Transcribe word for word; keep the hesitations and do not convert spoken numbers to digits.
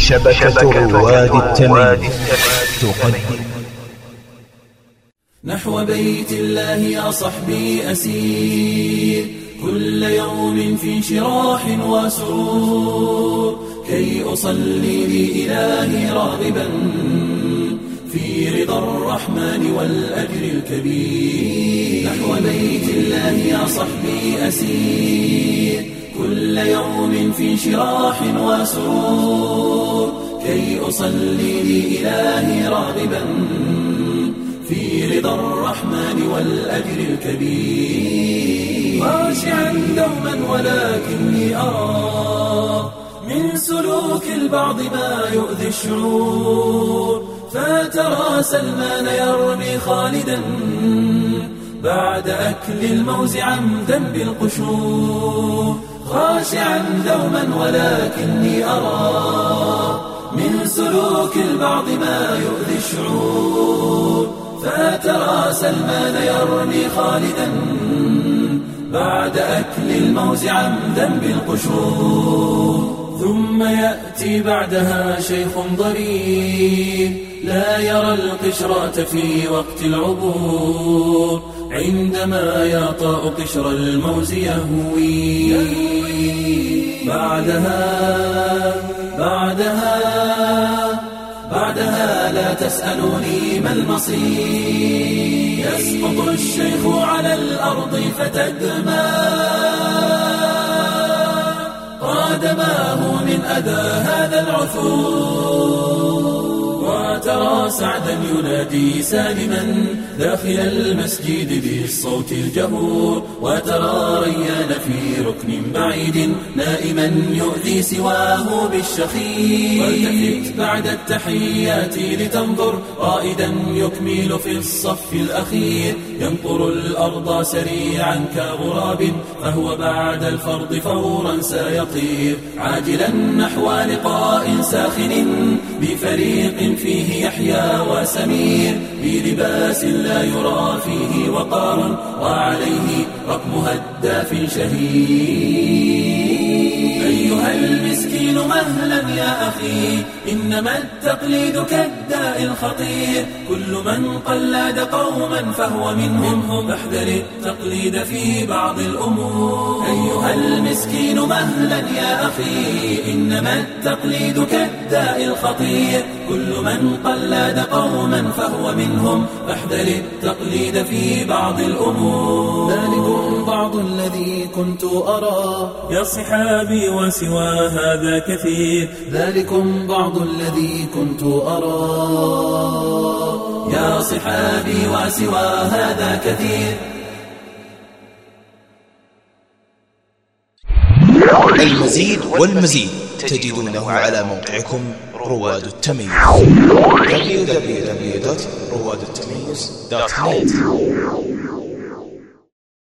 شبكة رواد التمييز تقدم. نحو بيت الله يا صحبي أسير كل يوم في انشراح وسرور، كي أصلي لإلهي راغبا في رضا الرحمن والأجر الكبير. نحو بيت الله يا صحبي أسير كل يوم في انشراح وسرور، كي أصلي لإلهي راغبا في رضا الرحمن والأجر الكبير. خاشعا دوما ولكني أرى من سلوك البعض ما يؤذي الشعور، فترى سلمان يرمي خالدا بعد أكل الموز عمدا بالقشور. خاشعا دوما ولكني أرى من سلوك البعض ما يؤذي الشعور، فترى سلمان يرمي خالدا بعد أكل الموز عمدا بالقشور. ثم يأتي بعدها شيخ ضرير لا يرى القشرة في وقت العبور، عندما يطأ قشر الموز يهوي. بعدها بعدها بعدها لا تسألوني ما المصير، يسقط الشيخ على الأرض فتدمى قدماه من أذى هذا العثور. وترى سعدا ينادي سالما داخل المسجد بالصوت الجهور، وترى ريان في ركن بعيد نائما يؤذي سواه بالشخير. والتفت بعد التحيات لتنظر رائدا يكمل في الصف الأخير، ينقر الأرض سريعا كغراب فهو بعد الفرض فورا سيطير، عاجلا نحو لقاء ساخن بفريق فيه يحيى وسمير، بلباس لا يرى فيه وقار وعليه رقم هداف شهير. أيها المسكين مهلا يا أخي، إنما التقليد كالداء الخطير، كل من قلد قوما فهو منهم، فاحذر التقليد في بعض الأمور. أيها المسكين مهلا يا أخي، إنما التقليد كالداء الخطير، كل من قلد قوما فهو منهم، فاحذر التقليد في بعض الأمور. ذلكم بعض الذي كنت أرى يا صحابي وسوى هذا كثير، ذلكم بعض الذي كنت أرى يا صحابي وسوى هذا كثير. المزيد والمزيد تجدونه على موقعكم رواد التمييز دبليو دبليو دبليو دوت رواد التمييز دوت نت.